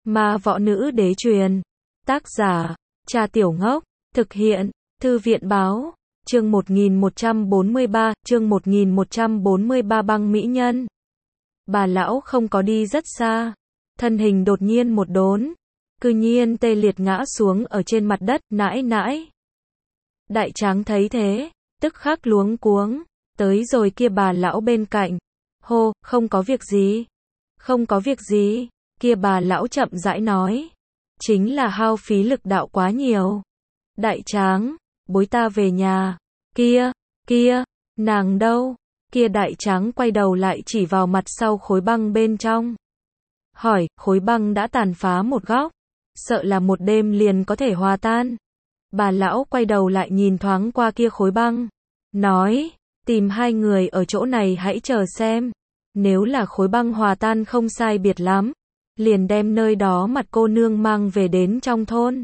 Ma Võ Nữ Đế truyền. Tác giả, Cha Tiểu Ngốc. Thực hiện, Thư viện báo. Chương 1143, băng mỹ nhân. Bà lão không có đi rất xa. Thân hình đột nhiên một đốn. Cư nhiên tê liệt ngã xuống ở trên mặt đất, nãi nãi. Đại tráng thấy thế, tức khắc luống cuống. Tới rồi kia bà lão bên cạnh. Hô, không có việc gì. Không có việc gì. Kia bà lão chậm rãi nói. Chính là hao phí lực đạo quá nhiều. Đại tráng, bối ta về nhà. Kia, nàng đâu? Kia đại tráng quay đầu lại chỉ vào mặt sau khối băng bên trong. Hỏi, khối băng đã tàn phá một góc. Sợ là một đêm liền có thể hòa tan. Bà lão quay đầu lại nhìn thoáng qua kia khối băng. Nói, tìm hai người ở chỗ này hãy chờ xem. Nếu là khối băng hòa tan không sai biệt lắm, liền đem nơi đó mặt cô nương mang về đến trong thôn.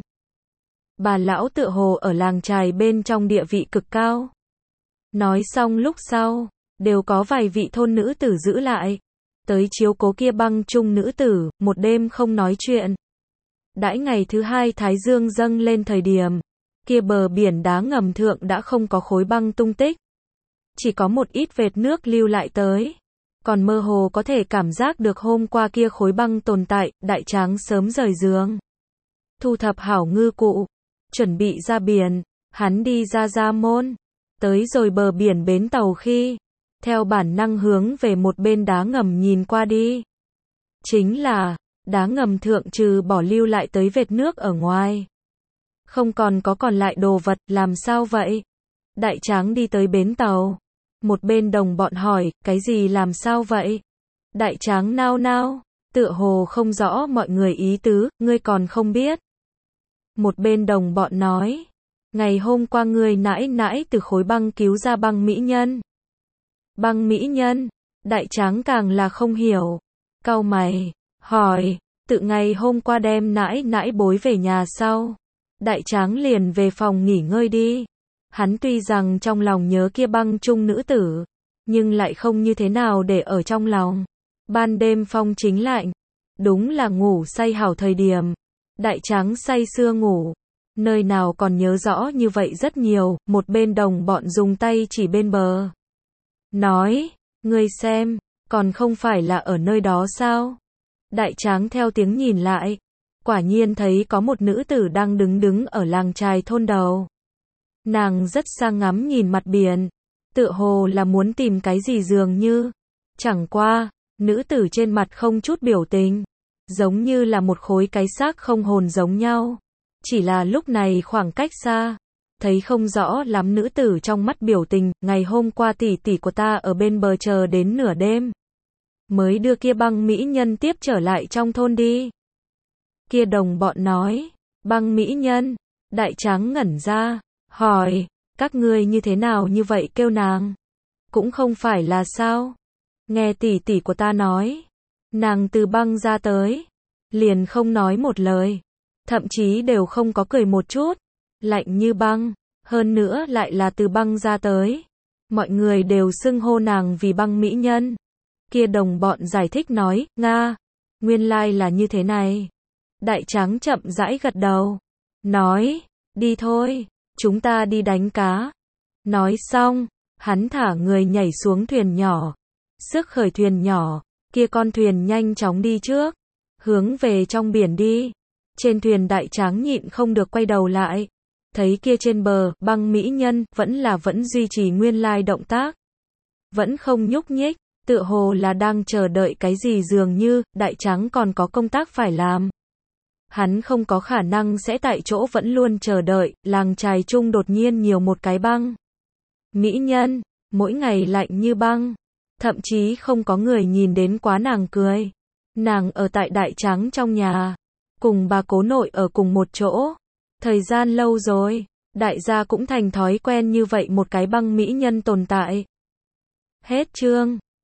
Bà lão tựa hồ ở làng chài bên trong địa vị cực cao. Nói xong lúc sau, đều có vài vị thôn nữ tử giữ lại. Tới chiếu cố kia băng chung nữ tử, một đêm không nói chuyện. Đãi ngày thứ hai thái dương dâng lên thời điểm, kia bờ biển đá ngầm thượng đã không có khối băng tung tích. Chỉ có một ít vệt nước lưu lại tới. Còn mơ hồ có thể cảm giác được hôm qua kia khối băng tồn tại, đại tráng sớm rời giường. Thu thập hảo ngư cụ, chuẩn bị ra biển, hắn đi ra môn. Tới rồi bờ biển bến tàu khi, theo bản năng hướng về một bên đá ngầm nhìn qua đi. Chính là, đá ngầm thượng trừ bỏ lưu lại tới vệt nước ở ngoài. Không còn có còn lại đồ vật, làm sao vậy? Đại tráng đi tới bến tàu. Một bên đồng bọn hỏi, cái gì làm sao vậy? Đại tráng nao, tựa hồ không rõ mọi người ý tứ, ngươi còn không biết. Một bên đồng bọn nói, ngày hôm qua ngươi nãi từ khối băng cứu ra băng mỹ nhân. Băng mỹ nhân, đại tráng càng là không hiểu. Cau mày, hỏi, tự ngày hôm qua đem nãi bối về nhà sau. Đại tráng liền về phòng nghỉ ngơi đi. Hắn tuy rằng trong lòng nhớ kia băng chung nữ tử, nhưng lại không như thế nào để ở trong lòng. Ban đêm phong chính lạnh, đúng là ngủ say hảo thời điểm. Đại tráng say sưa ngủ, nơi nào còn nhớ rõ như vậy rất nhiều. Một bên đồng bọn dùng tay chỉ bên bờ. Nói, ngươi xem, còn không phải là ở nơi đó sao? Đại tráng theo tiếng nhìn lại, quả nhiên thấy có một nữ tử đang đứng ở làng chài thôn đầu. Nàng rất sang ngắm nhìn mặt biển, tựa hồ là muốn tìm cái gì dường như. Chẳng qua, nữ tử trên mặt không chút biểu tình, giống như là một khối cái xác không hồn giống nhau. Chỉ là lúc này khoảng cách xa, thấy không rõ lắm nữ tử trong mắt biểu tình. Ngày hôm qua tỷ tỷ của ta ở bên bờ chờ đến nửa đêm, mới đưa kia băng mỹ nhân tiếp trở lại trong thôn đi. Kia đồng bọn nói, băng mỹ nhân. Đại tráng ngẩn ra, hỏi, các ngươi như thế nào như vậy kêu nàng? Cũng không phải là sao? Nghe tỷ tỷ của ta nói, nàng từ băng ra tới, liền không nói một lời, thậm chí đều không có cười một chút, lạnh như băng, hơn nữa lại là từ băng ra tới. Mọi người đều xưng hô nàng vì băng mỹ nhân. Kia đồng bọn giải thích nói, Nga, nguyên lai là như thế này. Đại tráng chậm rãi gật đầu, nói, đi thôi, chúng ta đi đánh cá. Nói xong, hắn thả người nhảy xuống thuyền nhỏ. Sức khởi thuyền nhỏ, kia con thuyền nhanh chóng đi trước, hướng về trong biển đi. Trên thuyền đại tráng nhịn không được quay đầu lại. Thấy kia trên bờ, băng mỹ nhân, vẫn duy trì nguyên lai động tác. Vẫn không nhúc nhích, tựa hồ là đang chờ đợi cái gì dường như. Đại tráng còn có công tác phải làm. Hắn không có khả năng sẽ tại chỗ vẫn luôn chờ đợi. Làng chài chung đột nhiên nhiều một cái băng mỹ nhân, mỗi ngày lạnh như băng. Thậm chí không có người nhìn đến quá nàng cười. Nàng ở tại đại tráng trong nhà, cùng bà cố nội ở cùng một chỗ. Thời gian lâu rồi, đại gia cũng thành thói quen như vậy một cái băng mỹ nhân tồn tại. Hết chương.